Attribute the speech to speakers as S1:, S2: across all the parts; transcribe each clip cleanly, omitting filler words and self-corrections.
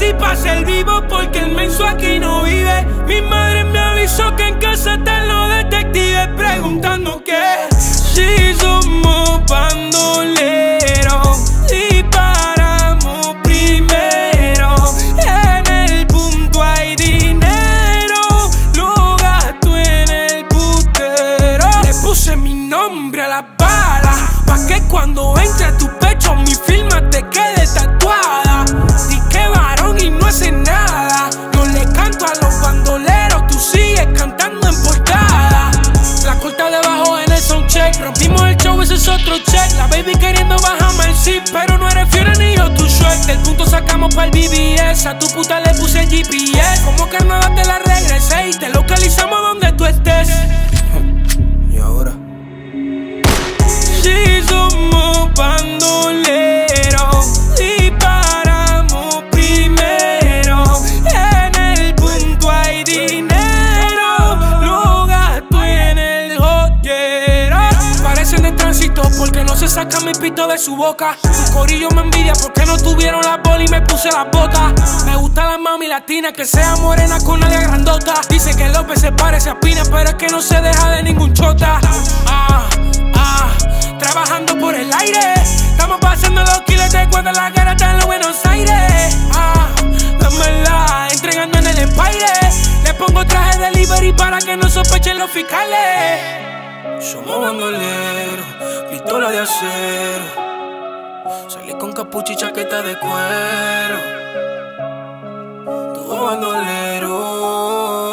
S1: nací pa' ser vivo porque el menso aquí no vive. Mi madre me avisó que en casa están los detectives preguntando que si somos bandoleros y paramos primero. En el punto hay dinero, lo gasto en el putero. Le puse mi nombre a la bala pa' que cuando entre a tu pecho mi firma te quede tatuada. Di que varón y no hace nada. Yo le canto a los bandoleros, tú sigues cantando en portada. La corta debajo en el soundcheck, rompimos el show, ese es otro check. La baby queriendo bajarme el zip, pero no eres fiera ni yo tu Shrek. Del punto sacamos pa'l BBS, a tu puta le puse el GPS. Como carnaval te la regresé y te localizamos donde tú estés.
S2: ¿Y ahora?
S1: Si somos bandoleros y paramos primero. En el punto hay dinero, lo gasto en el joyero. Parecen de tránsito porque no se saca mi pito de su boca. Tu corillo me envidia porque no tuvieron la bola y me puse las botas. Me gusta la mami latina, que sea morena con nadie grandota. Dice que López se parece a Pina, pero es que no se deja de ningún chota. Trabajando por el aire, estamos pasando los kilotes cuando la cara está en los Buenos Aires. Dámela, entregando en el Empire. Le pongo traje de delivery para que no sospechen los fiscales.
S2: Somos bandoleros, pistola de acero. Salí con capucha y chaqueta de cuero. Todo bandolero.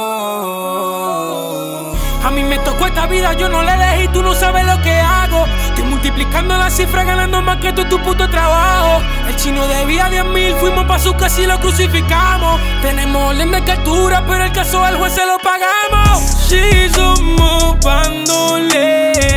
S1: A mí me tocó esta vida, yo no la elegí, tú no sabes lo que hago. Estoy multiplicando las cifras, ganando más que tu puto trabajo. El chino debía 10.000, fuimos pa' su casa y lo crucificamos. Tenemos orden de captura, pero el caso del juez se lo pagamos. Si somos bandoleros